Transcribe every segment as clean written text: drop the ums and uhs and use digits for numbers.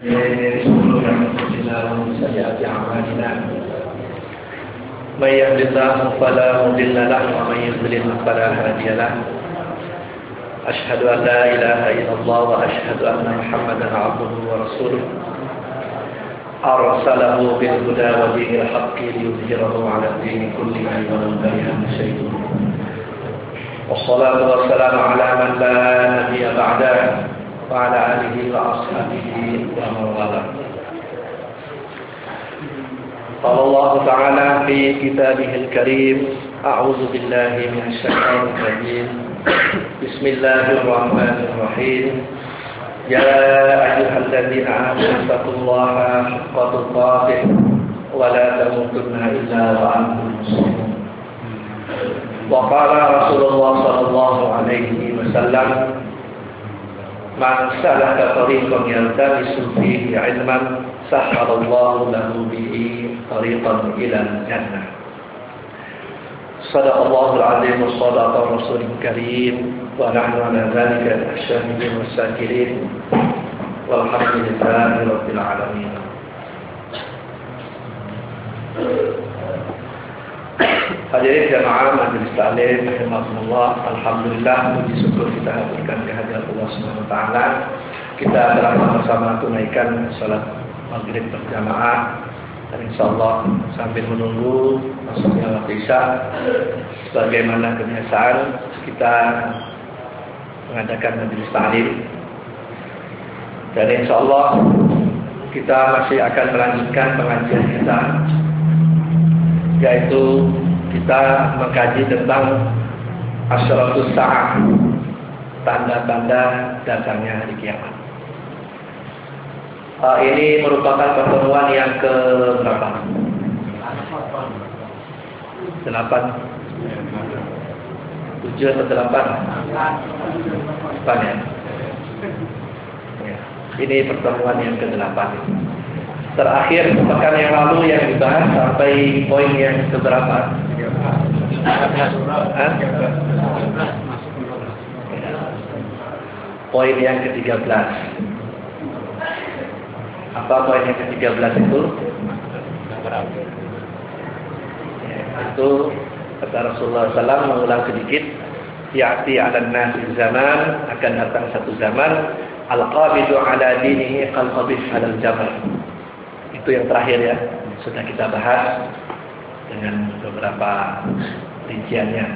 شرور أنفسنا ومن سيئات أعمالنا من يهد الله فلا مضل له ومن يضلل فلا هادي له أشهد أن لا إله إلا الله وأشهد أن محمدا عبده ورسوله أرسله بالهدى ودين الحق ليظهره على الدين كله ولو كره المشركون والصلاة والسلام على من لا نبي بعده وعلى آله وأصحابه ومن والاه. قال الله تعالى في كتابه الكريم أعوذ بالله من الشيطان الرجيم بسم الله الرحمن الرحيم يا أيها الذين آمنوا اتقوا الله حق تقاته ولا تموتن إلا وأنتم مسلمون. وقال رسول الله صلى الله عليه وسلم من سلك طريقا يلتمس فيه علما سهل الله له به طريقا إلى الجنة. صدق الله العظيم وصدق الرسول الكريم ونحن على ذلك الشاهدين والشاكرين والحمد لله رب العالمين. Hadirin jamaah majelis taklim rahimakumullah, alhamdulillah puji syukur kita haturkan kehadirat Allah Subhanahu wa taala. Kita telah bersama tunaikan salat maghrib berjamaah dan insyaallah sambil menunggu masuknya waktu Isya sebagaimana kebiasaan kita mengadakan majelis taklim. Dan insyaallah kita masih akan melanjutkan pengajian kita, yaitu kita mengkaji tentang asyratus sa'ah, tanda-tanda datangnya hari kiamat. Ini merupakan pertemuan yang ke berapa? 8. 7 atau 8? 8 ya. Ini pertemuan yang ke-8. Terakhir pekan yang lalu yang dibahas sampai poin yang keberapa? Poin yang ke-13. Apa poin yang ke-13 itu? Itu kata Rasulullah SAW mengulang sedikit. Ya'ti 'alan nasi zaman, akan datang satu zaman al-qabidu 'ala dinihi qal-qabid 'alal jamal. Itu yang terakhir ya, sudah kita bahas dengan beberapa rinciannya.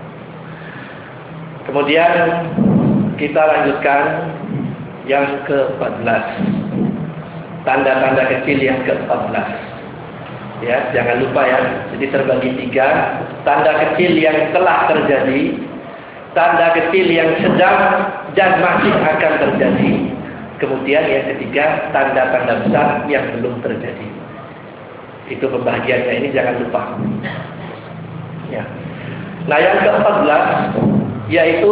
Kemudian kita lanjutkan yang ke-14, tanda-tanda kecil yang ke-14. Ya, jangan lupa ya. Jadi terbagi 3, tanda kecil yang telah terjadi, tanda kecil yang sedang dan masih akan terjadi. Kemudian yang ketiga, tanda-tanda besar yang belum terjadi. Itu pembagiannya, ini jangan lupa. Ya. Nah yang ke-14 yaitu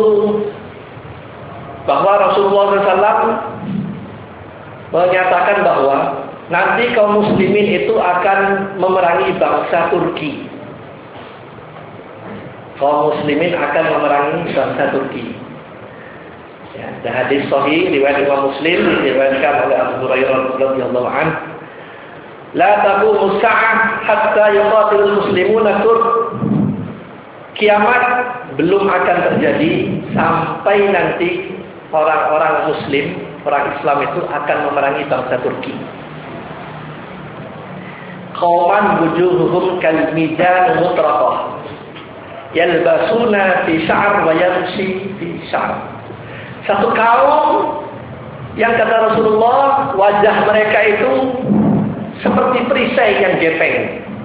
bahwa Rasulullah SAW menyatakan bahwa nanti kaum muslimin itu akan memerangi bangsa Turki. Kaum muslimin akan memerangi bangsa Turki. Ya, dan hadis sahih riwayat Imam Muslim diriwayatkan oleh Abu Hurairah radhiyallahu anhu, la taqumu as-sa'ah hatta yuqatilul muslimuna Turk. Kiamat belum akan terjadi sampai nanti orang-orang muslim, orang Islam itu akan memerangi bangsa Turki. Qauman wujuhuhum kalmijan mutraqah yalbasuna fi sya'ar wa yamshi fi sya'ar. Satu kaum yang kata Rasulullah wajah mereka itu seperti perisai yang gepeng.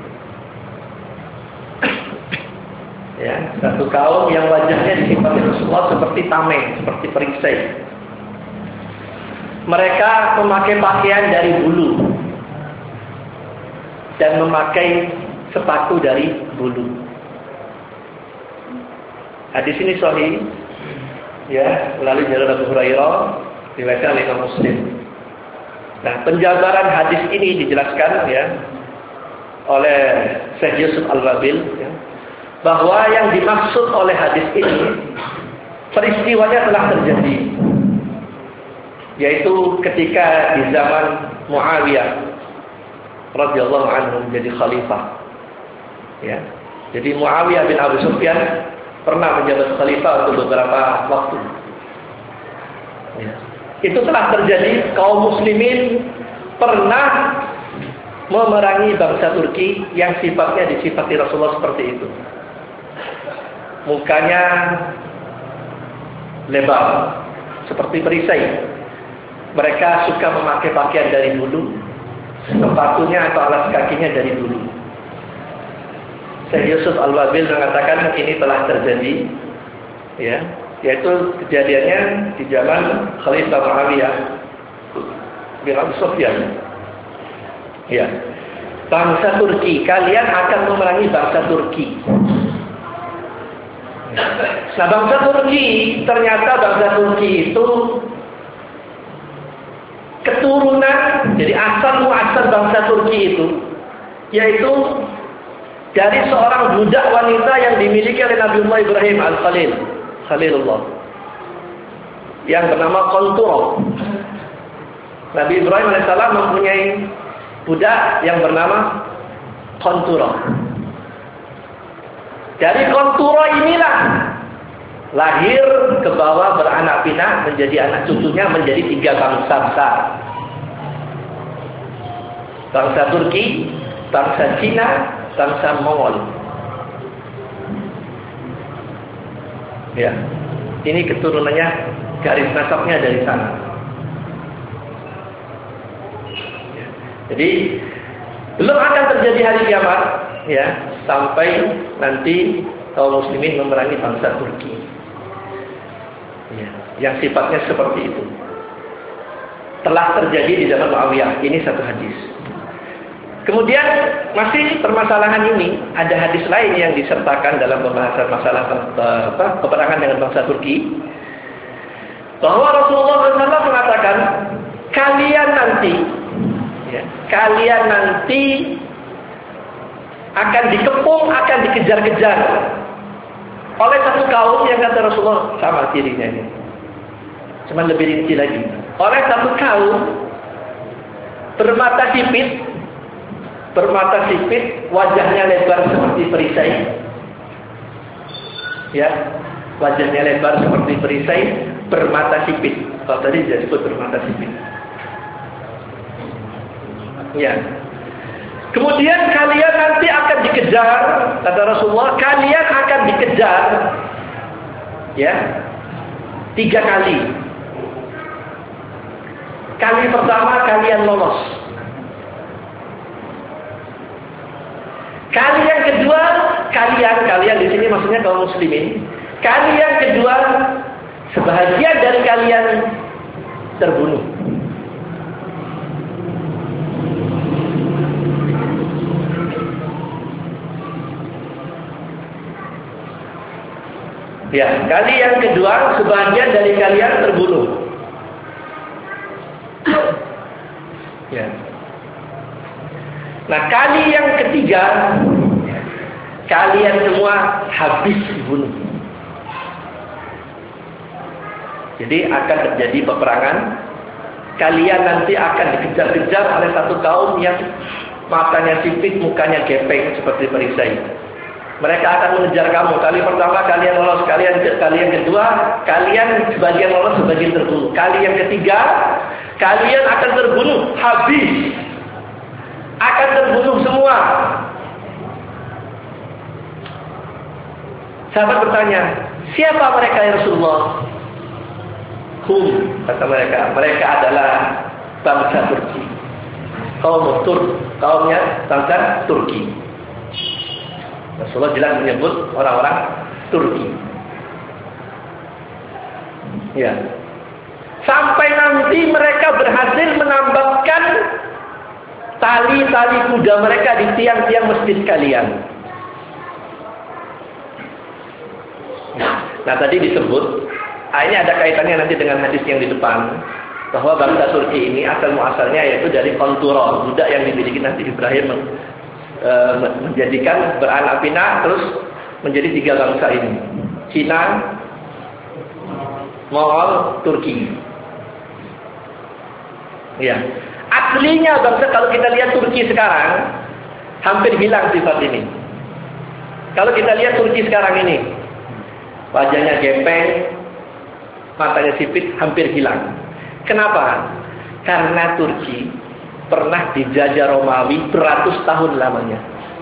Ya, satu kaum yang wajahnya disifati Rasulullah seperti tameng, seperti perisai. Mereka memakai pakaian dari bulu dan memakai sepatu dari bulu. Hadis ini sahih. Ya, melalui jalur Abu Hurairah, riwayatkan oleh Imam Muslim. Nah, penjabaran hadis ini dijelaskan ya oleh Syekh Yusuf Al-Wabil ya, bahwa yang dimaksud oleh hadis ini peristiwanya telah terjadi. yaitu ketika di zaman Muawiyah radhiyallahu anhu menjadi khalifah. Ya. Jadi Muawiyah bin Abi Sufyan pernah menjabat khalifah untuk beberapa waktu. Ya. Itu telah terjadi, kaum muslimin pernah memerangi bangsa Turki yang sifatnya disifati Rasulullah seperti itu. Mukanya lebar seperti perisai. Mereka suka memakai pakaian dari dulu, sepatunya atau alas kakinya dari dulu. Syekh Yusuf Al-Wabil mengatakan ini telah terjadi, ya, yaitu kejadiannya di zaman Khalifah Muawiyah bin Abi Sufyan. Ya, bangsa Turki, kalian akan memerangi bangsa Turki. Nah, bangsa Turki, ternyata bangsa Turki itu keturunan, jadi asal muasal bangsa Turki itu, yaitu dari seorang budak wanita yang dimiliki oleh Nabiullah Ibrahim Khalilullah, yang bernama Qanturah. Nabi Ibrahim alaihissalam mempunyai budak yang bernama Qanturah. Dari Qanturah inilah lahir ke bawah beranak pinak menjadi anak cucunya menjadi 3 bangsa besar. Bangsa Turki, bangsa Cina, bangsa Mongol. Ya, ini keturunannya, garis nasabnya dari sana. Ya. Jadi belum akan terjadi hari kiamat, ya, sampai nanti kaum muslimin memerangi bangsa Turki. Ya, yang sifatnya seperti itu. Telah terjadi di zaman Muawiyah. Ini satu hadis. Kemudian masih permasalahan ini, ada hadis lain yang disertakan dalam pembahasan masalah peperangan dengan bangsa Turki. Bahwa Rasulullah SAW mengatakan, kalian nanti akan dikepung, akan dikejar-kejar oleh satu kaum yang kata Rasulullah sama cirinya ini. Cuma lebih rinci lagi. Oleh satu kaum bermata sipit, wajahnya lebar seperti perisai. Ya, wajahnya lebar seperti perisai, bermata sipit. Kalau tadi disebut bermata sipit. Ya. Kemudian kalian nanti akan dikejar, kata Rasulullah, kalian akan dikejar, ya, 3 kali. Kali pertama kalian lolos. Kali yang kedua, kalian di sini maksudnya kaum muslimin. Kali yang kedua, sebahagian dari kalian terbunuh. Ya, kali yang kedua sebagian dari kalian terbunuh. Ya. Nah, kali yang ketiga kalian semua habis dibunuh. Jadi akan terjadi peperangan. Kalian nanti akan dikejar-kejar oleh satu kaum yang matanya sipit, mukanya gepeng seperti perisai. Mereka akan mengejar kamu. Kali pertama kalian lolos, kali yang kedua kalian sebagian lolos, sebagian terbunuh. Kali yang ketiga kalian akan terbunuh, habis. Akan terbunuh semua. Sahabat bertanya, siapa mereka ya Rasulullah? Kata mereka adalah bangsa Turki. Kaumnya bangsa Turki. Rasulullah jelas menyebut orang-orang Turki. Ya. Sampai nanti mereka berhasil menambahkan tali-tali kuda mereka di tiang-tiang masjid kalian. Nah, tadi disebut, ini ada kaitannya nanti dengan hadis yang di depan, bahwa bangsa Turki ini asal muasalnya yaitu dari Qanturah, budak yang dimiliki nanti Ibrahim menjadikan beranak pinak terus menjadi 3 bangsa ini, Cina, Mongol, Turki. Ya. Aslinya bangsa, kalau kita lihat Turki sekarang, hampir hilang sifat ini. Kalau kita lihat Turki sekarang ini, wajahnya gepeng, matanya sipit, hampir hilang. Kenapa? Karena Turki pernah dijajah Romawi beratus tahun lamanya.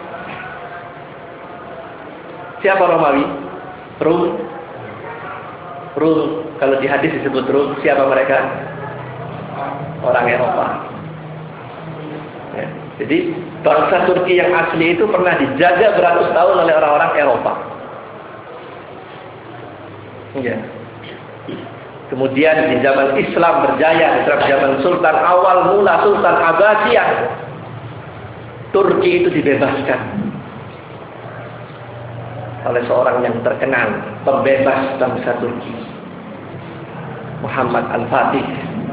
Siapa Romawi? Rum. Kalau di hadis disebut Rum, siapa mereka? Orang Eropa. Ya. Jadi bangsa Turki yang asli itu pernah dijajah beratus tahun oleh orang-orang Eropa. Ya. Kemudian di zaman Islam berjaya, di zaman Sultan awal mula Sultan Abbasiyah, Turki itu dibebaskan oleh seorang yang terkenal, pembebas bangsa Turki, Muhammad Al-Fatih.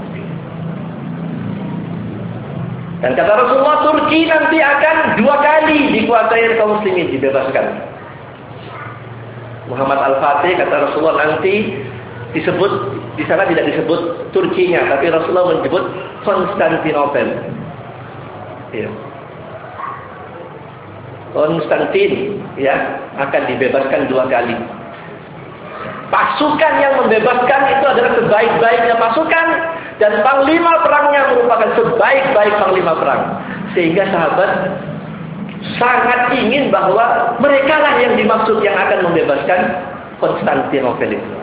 Dan kata Rasulullah, Turki nanti akan 2 kali dikuasai kaum muslimin, dibebaskan. Muhammad Al-Fatih, kata Rasulullah, nanti disebut, di sana tidak disebut Turkinya, tapi Rasulullah menyebut Konstantinopel. Ya. Konstantin, ya, akan dibebaskan 2 kali. Pasukan yang membebaskan itu adalah sebaik-baiknya pasukan, dan panglima perangnya merupakan sebaik-baik panglima perang. Sehingga sahabat sangat ingin bahwa mereka lah yang dimaksud yang akan membebaskan Konstantinopel itu.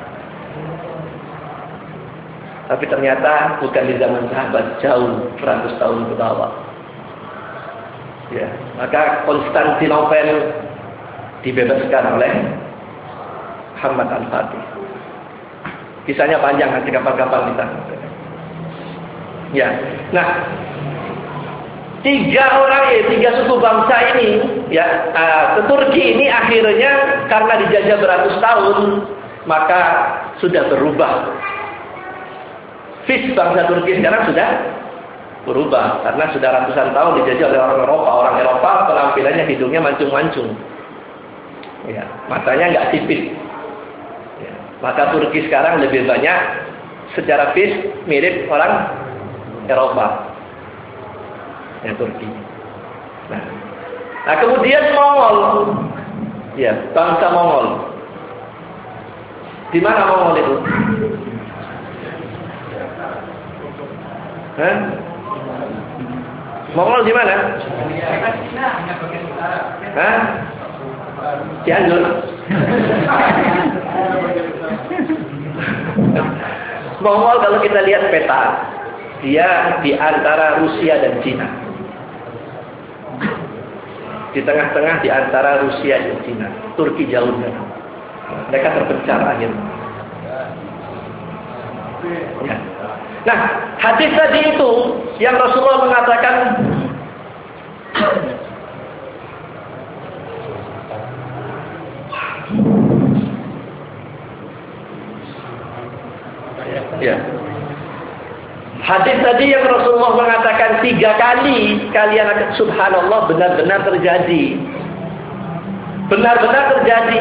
Tapi ternyata bukan di zaman sahabat, jauh 100 tahun ke bawah. Ya, maka Konstantinopel dibebaskan oleh Muhammad Al-Fatih. Kisahnya panjang, nanti kapan-kapan kita. Ya. Nah, 3 suku bangsa ini, ya, Turki ini akhirnya karena dijajah beratus tahun, maka sudah berubah. Vis bangsa Turki sekarang sudah berubah karena sudah ratusan tahun dijajah oleh orang Eropa. Orang Eropa penampilannya hidungnya mancung-mancung, ya, matanya nggak sipit. Ya, maka Turki sekarang lebih banyak secara vis mirip orang Eropa, ya, Turki. Nah, kemudian Mongol, ya, bangsa Mongol. Di mana Mongol itu? Hah? Mongol di mana? Hah? Cianjur. Mongol kalau kita lihat peta, dia di antara Rusia dan Cina. Di tengah-tengah di antara Rusia dan Cina. Turki jauhnya. Mereka terpencar akhirnya. Ya. Nah, hadis tadi itu yang Rasulullah mengatakan ya. Hadis tadi yang Rasulullah mengatakan 3 kali kalian akan, subhanallah, benar-benar terjadi. Benar-benar terjadi.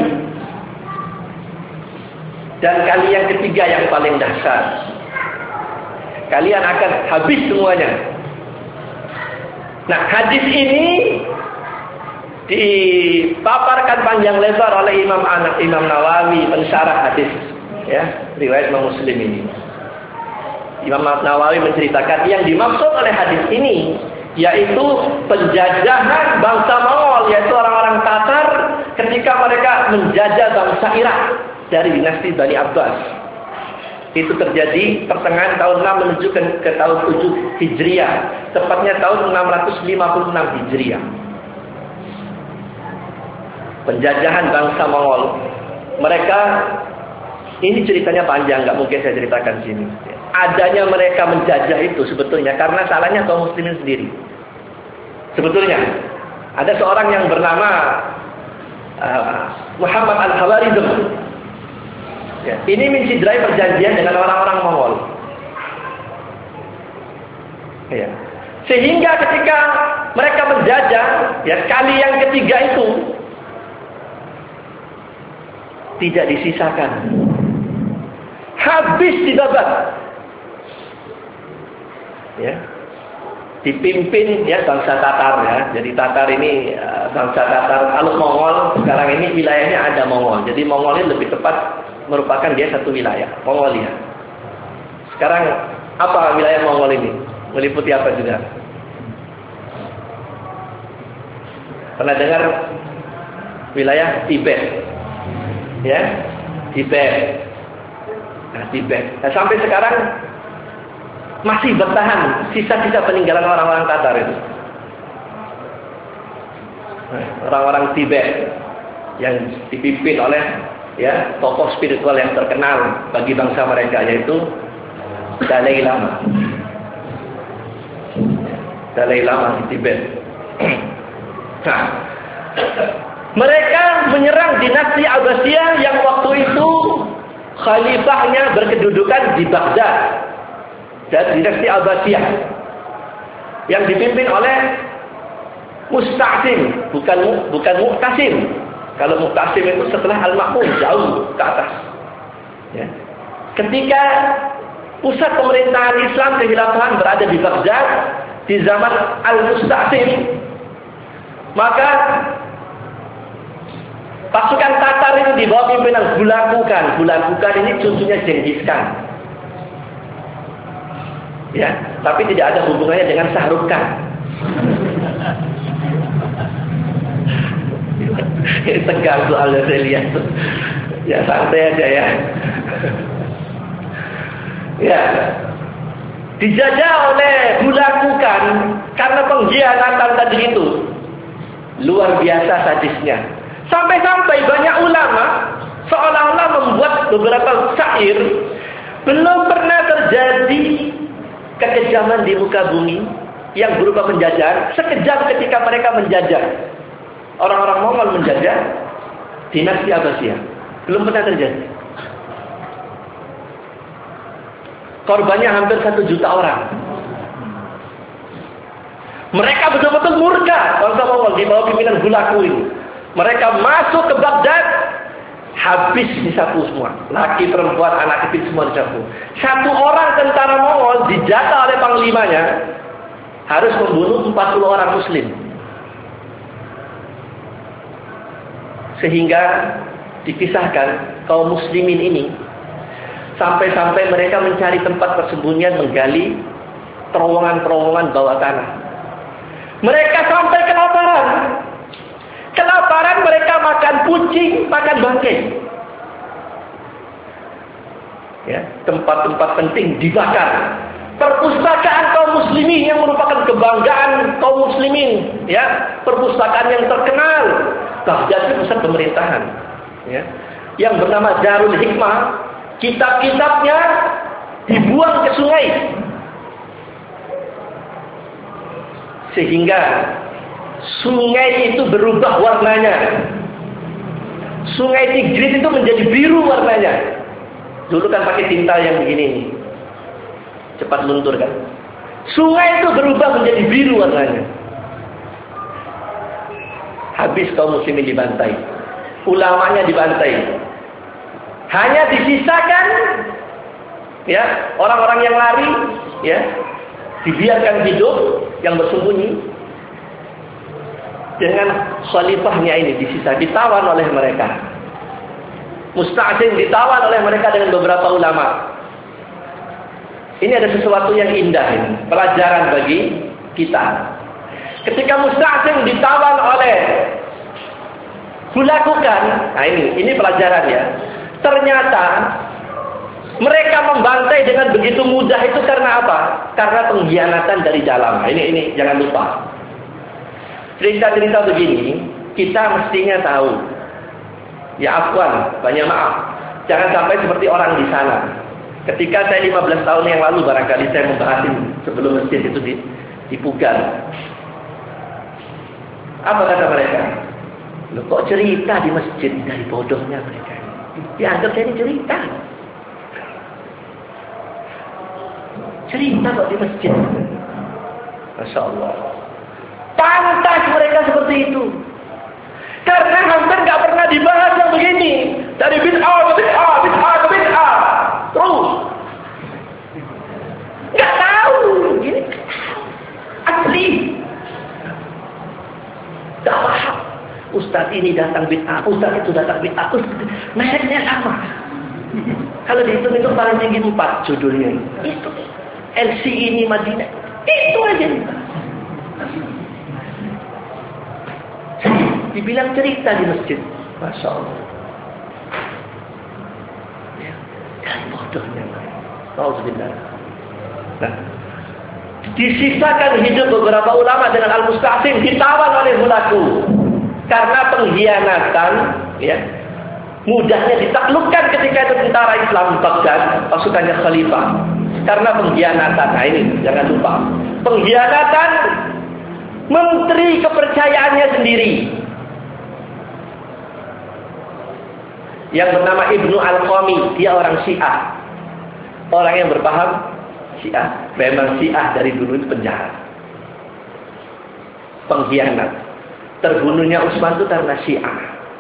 Dan kali yang ketiga yang paling dahsyat. Kalian akan habis semuanya. Nah, hadis ini dipaparkan panjang lebar oleh Imam Nawawi, pensyarah hadis, ya, riwayat Imam Muslim ini. Imam Nawawi menceritakan yang dimaksud oleh hadis ini yaitu penjajahan bangsa Mongol, yaitu orang-orang Tatar ketika mereka menjajah bangsa Irak dari dinasti Bani Abbas. Itu terjadi pertengahan tahun 6 menuju ke tahun 7 Hijriah. Tepatnya tahun 656 Hijriah. Penjajahan bangsa Mongol. Mereka, ini ceritanya panjang, nggak mungkin saya ceritakan di sini. Adanya mereka menjajah itu sebetulnya karena salahnya kaum muslimin sendiri. Sebetulnya ada seorang yang bernama Muhammad Al-Khawarizm. Ya, ini mencidrai perjanjian dengan orang-orang Mongol. Ya. Sehingga ketika mereka menjajah, ya, kali yang ketiga itu tidak disisakan. Habis dibabat. Ya. Dipimpin ya bangsa Tatar ya. Jadi Tatar ini bangsa Tatar. Kalau Mongol sekarang ini wilayahnya ada Mongol. Jadi Mongol ini lebih tepat merupakan dia satu wilayah, Mongolia. Sekarang apa wilayah Mongol ini? Meliputi apa juga? Pernah dengar wilayah Tibet? Ya, Tibet. Nah, Tibet. Nah, sampai sekarang masih bertahan sisa-sisa peninggalan orang-orang Tatar itu. Orang-orang Tibet yang dipimpin oleh ya tokoh spiritual yang terkenal bagi bangsa mereka, yaitu Dalai Lama. Dalai Lama di Tibet. Nah, mereka menyerang dinasti Abbasiyah yang waktu itu khalifahnya berkedudukan di Baghdad. Dan dinasti Abbasiyah yang dipimpin oleh Musta'sim, bukan Mu'tasim. Kalau Mu'tasim itu setelah Al-Ma'mun, jauh ke atas. Ya. Ketika pusat pemerintahan Islam kehilafahan berada di Baghdad di zaman Al-Musta'sim, maka pasukan Tatar ini di bawah pimpinan Hulagukan. Hulagukan ini cucunya Genghis Khan. Ya, tapi tidak ada hubungannya dengan Shahrukh Khan. Ini tegang soalnya saya lihat. Ya santai aja ya. Ya, dijajah oleh Hulagukan karena pengkhianatan tadi itu. Luar biasa sadisnya. Sampai-sampai banyak ulama seolah-olah membuat beberapa syair. Belum pernah terjadi kekejaman di muka bumi yang berupa penjajahan sekejam ketika mereka menjajah. Orang-orang Mongol menjajah dinasti Abbasiyah. Belum pernah terjadi. Korbannya hampir 1 juta orang. Mereka betul-betul murka bangsa Mongol di bawah pimpinan Hulagu ini. Mereka masuk ke Baghdad, habis disapu semua. Laki, perempuan, anak kecil semua disapu. 1 orang tentara Mongol dijatah oleh panglimanya harus membunuh 40 orang muslim. Sehingga dikisahkan kaum muslimin ini sampai-sampai mereka mencari tempat persembunyian, menggali terowongan-terowongan bawah tanah. Mereka sampai kelaparan. Kelaparan mereka makan kucing, makan bangkai. Ya, tempat-tempat penting dibakar. Perpustakaan kaum muslimin yang merupakan kebanggaan kaum muslimin, ya, perpustakaan yang terkenal, Baghdad pusat pemerintahan, ya, yang bernama Darul Hikmah, kitab-kitabnya dibuang ke sungai, sehingga sungai itu berubah warnanya. Sungai Tigris itu menjadi biru warnanya. Dulu kan pakai tinta yang begini nih. Cepat luntur kan. Sungai itu berubah menjadi biru warnanya. Habis kaum muslimin dibantai. Ulamanya dibantai. Hanya disisakan ya, orang-orang yang lari, ya, dibiarkan hidup yang bersembunyi. Dengan khalifahnya ini disisa, ditawan oleh mereka. Musta'sim ditawan oleh mereka dengan beberapa ulama. Ini ada sesuatu yang indah ini, pelajaran bagi kita. Ketika Musta'sim ditawan oleh Hulagukan, nah ini pelajaran ya. Ternyata mereka membantai dengan begitu mudah itu karena apa? Karena pengkhianatan dari dalam. Nah, ini jangan lupa. Cerita-cerita begini kita mestinya tahu. Ya afwan, banyak maaf. Jangan sampai seperti orang di sana. Ketika saya 15 tahun yang lalu barangkali saya membahas sebelum masjid itu dipugar. Apa kata mereka? Loh, kok cerita di masjid? Dari bodohnya mereka. Dianggap saya ini cerita. Cerita kok di masjid. Masya Allah. Pantas mereka seperti itu. Karena hampir nggak pernah dibahas yang begini. Dari bid'ah ke bid'ah, bid'ah ke bid'ah. Terus. Nggak tahu. Ini ahli. Tak paham. Ustaz ini datang bid'ah, Ustaz itu datang bid'ah, mereknya sama. Kalau dihitung itu paling tinggi 4 judulnya. Itu LC ini Madinah. Itu aja. Dibilang cerita di masjid. Masya Allah. Ya, dan bodohnya. Alhamdulillah. Nah, disisakan hidup beberapa ulama dengan Al-Musta'sim, ditawan oleh Hulaku. Karena pengkhianatan, ya, mudahnya ditaklukkan ketika itu tentara Islam Baghdad, pasukannya Khalifah. Karena pengkhianatan, nah ini jangan lupa. Pengkhianatan menteri kepercayaannya sendiri, yang bernama Ibnu Al-Qami, dia orang Syiah. Orang yang berpaham Syiah. Memang Syiah dari dulu itu penjahat, pengkhianat. Terbunuhnya Utsman itu karena Syiah.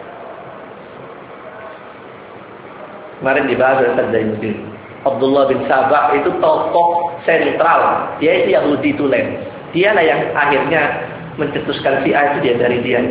Kemarin dibahas oleh Tadainuddin. Abdullah bin Sabah itu tokoh sentral. Dia itu Yahudi tulen. Dialah yang akhirnya mencetuskan Syiah, itu dia dari dia.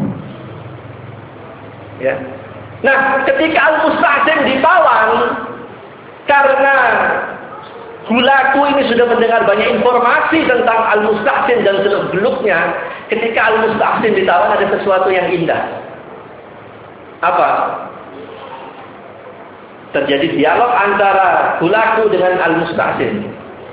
Ya. Nah, ketika Al-Musta'sim ditawan karena Hulaku ini sudah mendengar banyak informasi tentang Al-Musta'sim dan seluk-beluknya. Ketika Al-Musta'sim ditawan ada sesuatu yang indah. Apa? Terjadi dialog antara Hulaku dengan Al-Musta'sim.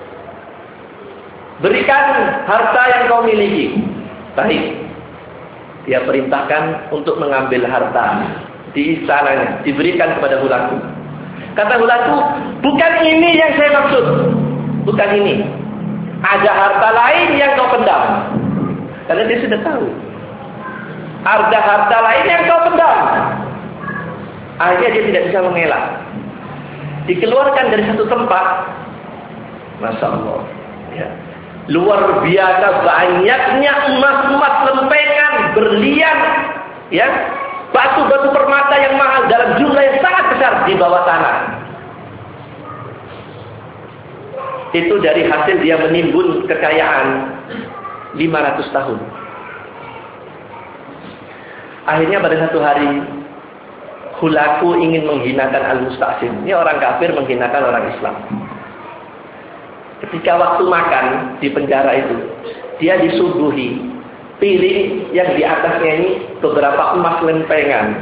Berikan harta yang kau miliki. Baik. Dia perintahkan untuk mengambil harta di istananya, diberikan kepada Hulaku. Kata Hulaku, bukan ini yang saya maksud. Bukan ini. Ada harta lain yang kau pendam. Karena dia sudah tahu. Ada harta lain yang kau pendam. Akhirnya dia tidak bisa mengelak. Dikeluarkan dari satu tempat. Masya Allah. Ya. Luar biasa banyaknya emas-emas lempengan, berlian, ya, batu-batu permata yang mahal dalam jumlah yang sangat besar di bawah tanah. Itu dari hasil dia menimbun kekayaan 500 tahun. Akhirnya pada satu hari Hulaku ingin menghinakan Al-Musta'sim. Ini orang kafir menghinakan orang Islam. Ketika waktu makan di penjara itu, dia disuguhi piring yang di atasnya ini beberapa emas lempengan.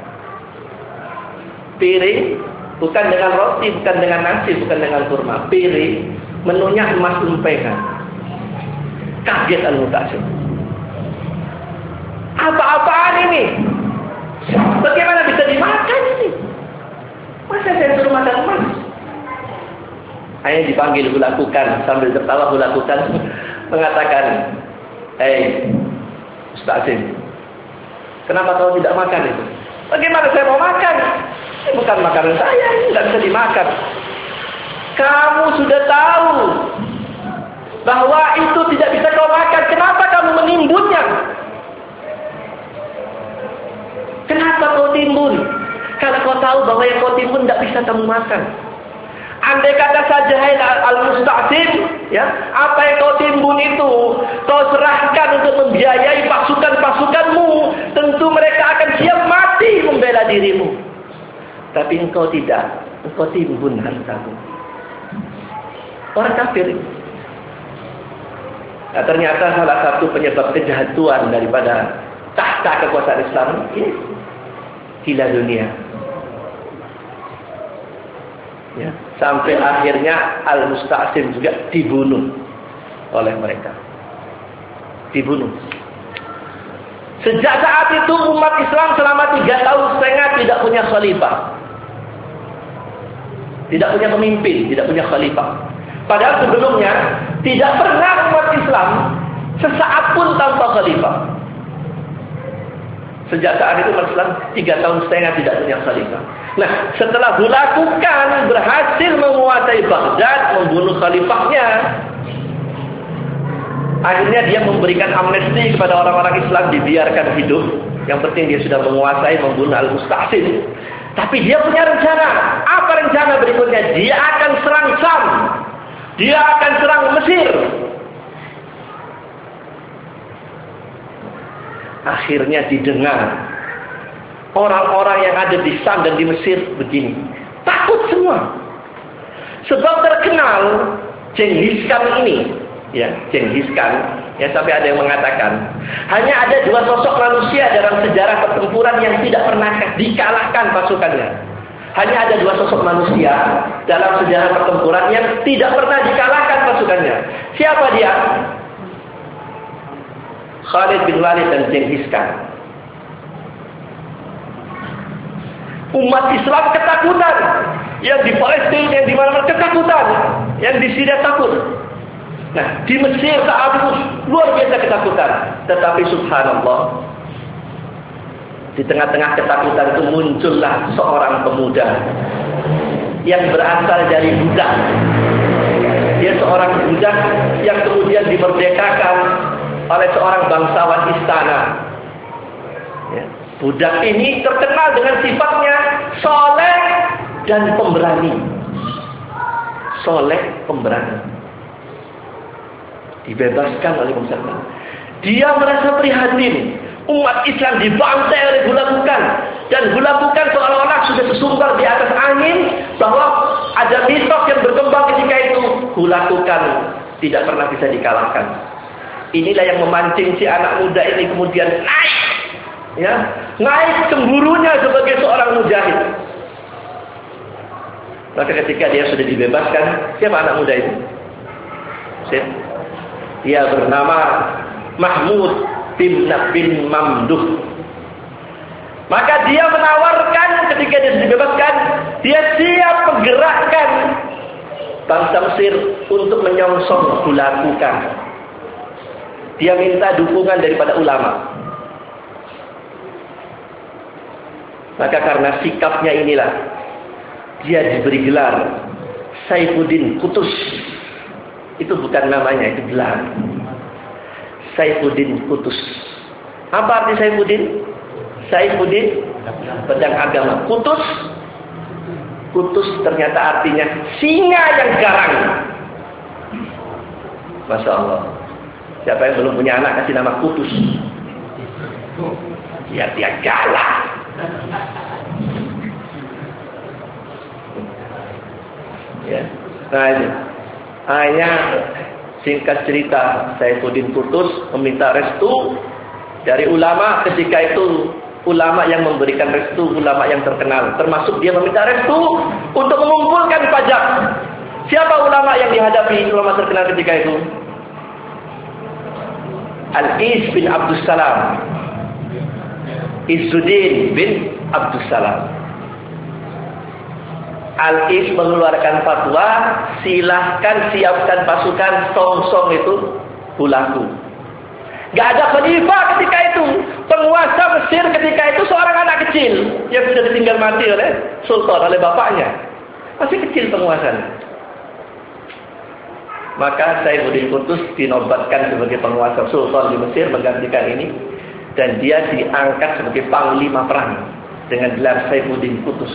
Piring bukan dengan roti, bukan dengan nasi, bukan dengan kurma. Piring menunya emas lempengan. Kaget Al-Musta'sim. Apa-apaan ini? Bagaimana bisa dimakan ini? Masa saya suruh makan emas? Akhirnya dipanggil Hulakukan, sambil tertawa Hulakukan mengatakan, "Hei, Musta'sim, kenapa kau tidak makan itu?" "Bagaimana saya mau makan? Ini bukan makanan saya, ini tidak bisa dimakan." "Kamu sudah tahu bahwa itu tidak bisa kau makan. Kenapa kamu menimbunnya? Kenapa kau timbun? Kalau kau tahu bahwa yang kau timbun tidak bisa kamu makan. Andai kata saja, hai Al-Musta'sim, ya, apa yang kau timbun itu kau serahkan untuk membiayai pasukan-pasukanmu, tentu mereka akan siap mati membela dirimu. Tapi engkau tidak, engkau timbun hartamu." Orang kafir. Nah, ternyata salah satu penyebab kejahatuan daripada tahta kekuasaan Islam ini gila dunia. Ya, sampai akhirnya Al-Musta'sim juga dibunuh oleh mereka. Dibunuh. Sejak saat itu umat Islam selama 3 tahun setengah tidak punya khalifah. Tidak punya pemimpin, tidak punya khalifah. Padahal sebelumnya tidak pernah umat Islam sesaat pun tanpa khalifah. Sejak saat itu umat Islam 3 tahun setengah tidak punya khalifah. Nah, setelah Hulakukan berhasil menguasai Baghdad, membunuh khalifahnya, akhirnya dia memberikan amnesti kepada orang-orang Islam, dibiarkan hidup. Yang penting dia sudah menguasai, membunuh Al-Musta'sim. Tapi dia punya rencana. Apa rencana berikutnya? Dia akan serang Syam. Dia akan serang Mesir. Akhirnya didengar. Orang-orang yang ada di Sam dan di Mesir begini. Takut semua. Sebab terkenal Genghis Khan ini. Ya, Genghis Khan. Ya, sampai ada yang mengatakan. Hanya ada 2 sosok manusia dalam sejarah pertempuran yang tidak pernah dikalahkan pasukannya. Hanya ada 2 sosok manusia dalam sejarah pertempuran yang tidak pernah dikalahkan pasukannya. Siapa dia? Khalid bin Walid dan Genghis Khan. Umat Islam ketakutan. Yang di Palestina, yang di mana-mana ketakutan. Yang di Syria takut. Nah, di Mesir saat itu luar biasa ketakutan. Tetapi subhanallah, di tengah-tengah ketakutan itu muncullah seorang pemuda yang berasal dari budak. Dia seorang budak yang kemudian dimerdekakan oleh seorang bangsawan istana. Ya. Budak ini terkenal dengan sifatnya soleh dan pemberani. Soleh, pemberani. Dibebaskan oleh Muhammad. Dia merasa prihatin. Umat Islam dibantai oleh Hulagukan. Dan Hulagukan seolah-olah sudah tersumbar di atas angin. Bahwa ada mitos yang berkembang ketika itu. Hulagukan tidak pernah bisa dikalahkan. Inilah yang memancing si anak muda ini kemudian naik. Ya, naik cemburunya sebagai seorang mujahid. Maka ketika dia sudah dibebaskan, siapa anak muda itu? Dia bernama Mahmud bin Mamduh. Maka dia menawarkan ketika dia dibebaskan, dia siap menggerakkan bangsa Mesir untuk menyongsong Hulagukan. Dia minta dukungan daripada ulama. Maka karena sikapnya inilah, dia diberi gelar Saifuddin Qutus. Itu bukan namanya, itu gelar. Saifuddin Qutus. Apa arti Saifuddin? Saifuddin, pedang agama. Qutus, Qutus ternyata artinya singa yang garang. Masya Allah. Siapa yang belum punya anak kasih nama Qutus? Ya, dia galak. Ya. Nah ini hanya singkat cerita, Saifuddin Qutus meminta restu dari ulama. Ketika itu ulama yang memberikan restu, ulama yang terkenal, termasuk dia meminta restu untuk mengumpulkan pajak. Siapa ulama yang dihadapi, ulama terkenal ketika itu? Al-Is bin Abdus Salam, Izzuddin bin Abdus Salam. Al-Is mengeluarkan fatwa, silahkan siapkan pasukan, songsong itu Hulagu. Gak ada khalifah ketika itu. Penguasa Mesir ketika itu seorang anak kecil yang sudah ditinggal mati oleh sultan, oleh bapaknya. Masih kecil penguasanya. Maka Saifuddin Qutus dinobatkan sebagai penguasa sultan di Mesir menggantikan ini. Dan dia diangkat sebagai panglima perang dengan gelar Saifuddin Qutus.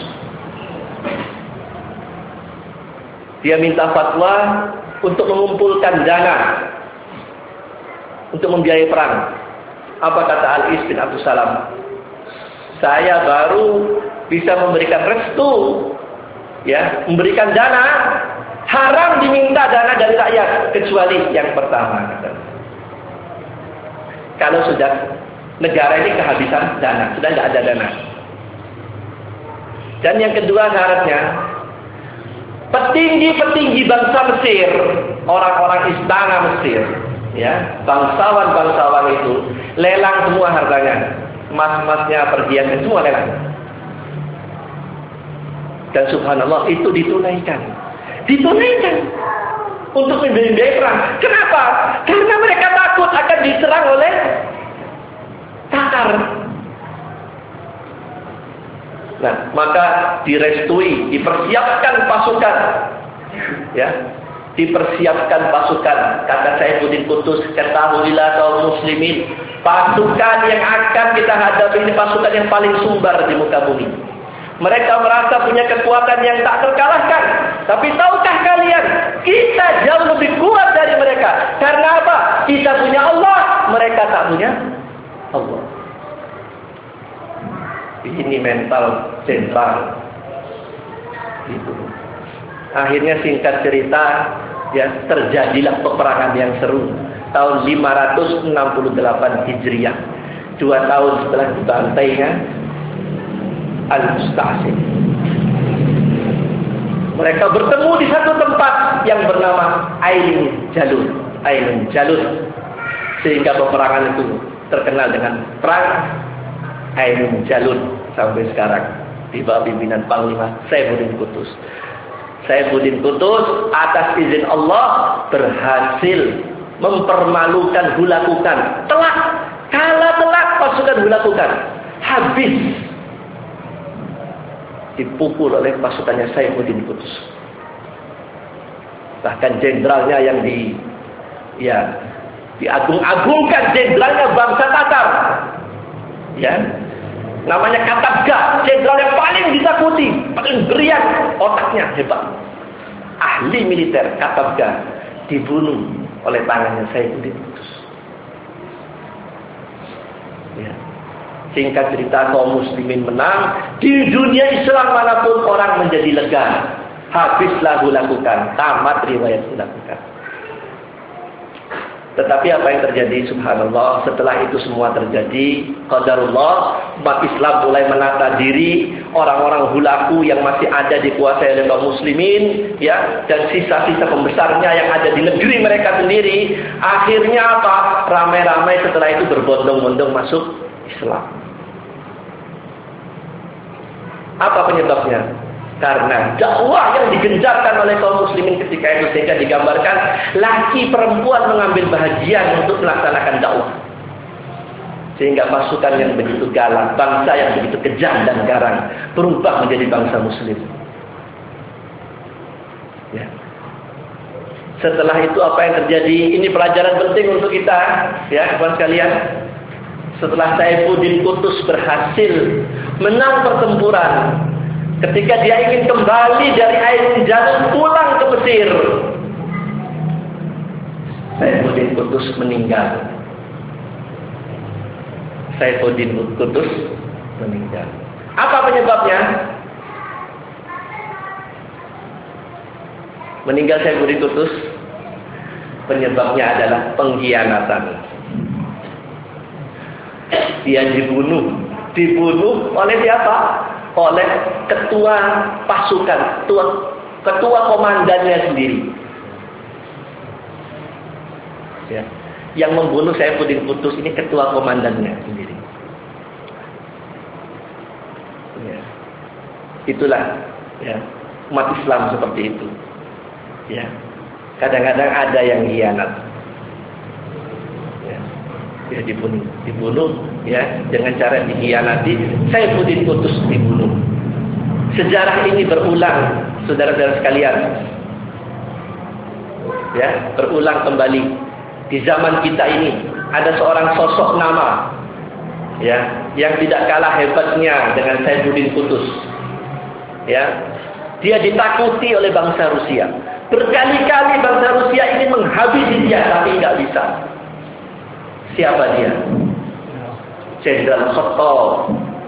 Dia minta fatwa untuk mengumpulkan dana untuk membiayai perang. Apa kata Al-Is bin Abdus Salam? Saya baru bisa memberikan restu, ya, memberikan dana. Haram diminta dana dari rakyat kecuali yang pertama. Kalau sudah negara ini kehabisan dana, sudah tidak ada dana. Dan yang kedua syaratnya, petinggi-petinggi bangsa Mesir, orang-orang istana Mesir, ya, bangsawan-bangsawan itu lelang semua hartanya, emas-emasnya, perhiasan, semua lelang. Dan subhanallah itu ditunaikan untuk membiayai perang. Kenapa? Karena mereka takut akan diserang oleh Tatar. Nah, maka direstui, dipersiapkan pasukan, ya, dipersiapkan pasukan. Kata Saifuddin Qutus, ketahuilah kaum muslimin, pasukan yang akan kita hadapi ini pasukan yang paling sumbar di muka bumi. Mereka merasa punya kekuatan yang tak terkalahkan. Tapi tahukah kalian, kita jauh lebih kuat dari mereka. Karena apa? Kita punya Allah, mereka tak punya Allah. Ini mental sentral. Itu. Akhirnya singkat cerita, ya terjadilah peperangan yang seru tahun 568 Hijriah, 2 tahun setelah dibantainya Al-Musta'sim. Mereka bertemu di satu tempat yang bernama Ain Jalut, sehingga peperangan itu terkenal dengan perang Ain Jalut sampai sekarang di bawah pimpinan Panglima Saifuddin Qutuz. Saifuddin Qutuz atas izin Allah berhasil mempermalukan Hulakukan. Kalah telak pasukan Hulakukan. Habis dipukul oleh pasukannya Saifuddin Qutuz. Bahkan jenderalnya yang diagung-agungkan, jenderalnya bangsa Tatar. Ya. Namanya Katabga, jenderal yang paling ditakuti, paling berian, otaknya hebat. Ahli militer Katabga dibunuh oleh tangannya Saifuddin Qutuz. Ya. Singkat cerita, kaum muslimin menang. Di dunia Islam manapun orang menjadi lega. Habislah Hulakukan, tamat riwayat Hulakukan. Tetapi apa yang terjadi, subhanallah, setelah itu semua terjadi, qadarullah, umat Islam mulai menata diri, orang-orang Hulaku yang masih ada dikuasai oleh kaum muslimin, ya, dan sisa-sisa pembesarnya yang ada di negeri mereka sendiri, akhirnya apa? Ramai-ramai setelah itu berbondong-bondong masuk Islam. Apa penyebabnya? Karena dakwah yang digencarkan oleh kaum muslimin ketika itu, sehingga digambarkan laki perempuan mengambil bahagian untuk melaksanakan dakwah. Sehingga pasukan yang begitu galak, bangsa yang begitu kejam dan garang, berubah menjadi bangsa muslim. Ya. Setelah itu apa yang terjadi? Ini pelajaran penting untuk kita, ya kawan sekalian. Setelah Saifuddin Qutuz berhasil menang pertempuran, ketika dia ingin kembali dari Ain Jalut pulang ke Mesir, Saifuddin Qutuz meninggal. Saifuddin Qutuz meninggal. Apa penyebabnya? Meninggal Saifuddin Qutuz, penyebabnya adalah pengkhianatan. Dia dibunuh oleh siapa? Oleh ketua pasukan, ketua komandannya sendiri. Ya. Yang membunuh Saifuddin Qutuz ini ketua komandannya sendiri. Ya. Itulah, ya, umat Islam seperti itu. Ya. Kadang-kadang ada yang khianat. Ya. Dia dibunuh, ya, dengan cara dikhianati. Saifuddin Qutuz dibunuh. Sejarah ini berulang, saudara-saudara sekalian. Ya, berulang kembali. Di zaman kita ini ada seorang sosok nama, ya, yang tidak kalah hebatnya dengan Saifuddin Qutuz. Ya, dia ditakuti oleh bangsa Rusia. Berkali-kali bangsa Rusia ingin menghabisi dia, tapi tidak bisa. Siapa dia? Jenderal Khattab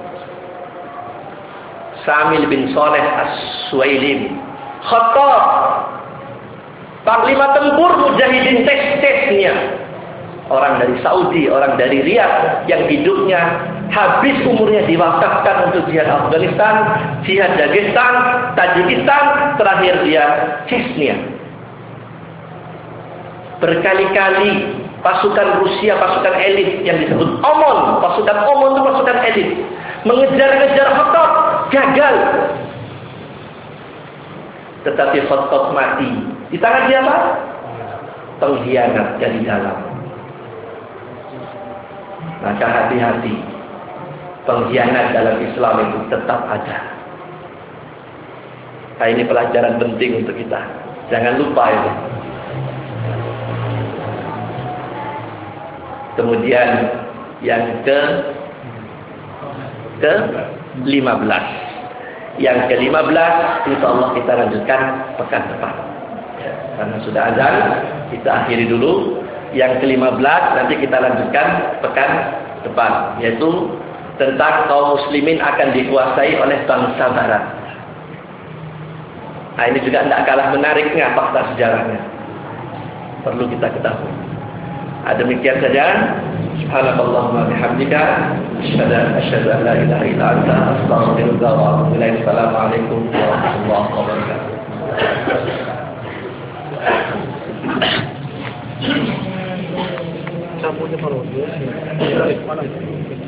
Syamil bin Saleh As-Suwailimi. Khattab, panglima tempur mujahidin Chechnya, orang dari Saudi, orang dari Riyadh, yang hidupnya habis umurnya diwakafkan untuk jihad Afghanistan, jihad Dagestan, Tajikistan, terakhir dia Chechnya. Berkali-kali pasukan Rusia, pasukan elit yang disebut OMON, pasukan OMON itu pasukan elit, mengejar-ngejar Khattab, gagal. Tetapi Khattab mati. Di tangan siapa? Pengkhianat dari dalam. Maka hati-hati, pengkhianat dalam Islam itu tetap ada. Nah, ini pelajaran penting untuk kita. Jangan lupa itu. Kemudian yang ke-15. Yang ke-15 insyaallah kita lanjutkan pekan depan. Ya, karena sudah azan, kita akhiri dulu. Yang ke-15 nanti kita lanjutkan pekan depan, yaitu tentang kaum muslimin akan dikuasai oleh bangsa barat. Nah, ini juga tidak kalah menariknya fakta sejarahnya. Perlu kita ketahui. Demikian saja. Subhanallahumma bihamdika asyhadu an la ilaha illa anta astaghfiruka wa atubu ilaik. Assalamualaikum warahmatullahi wabarakatuh.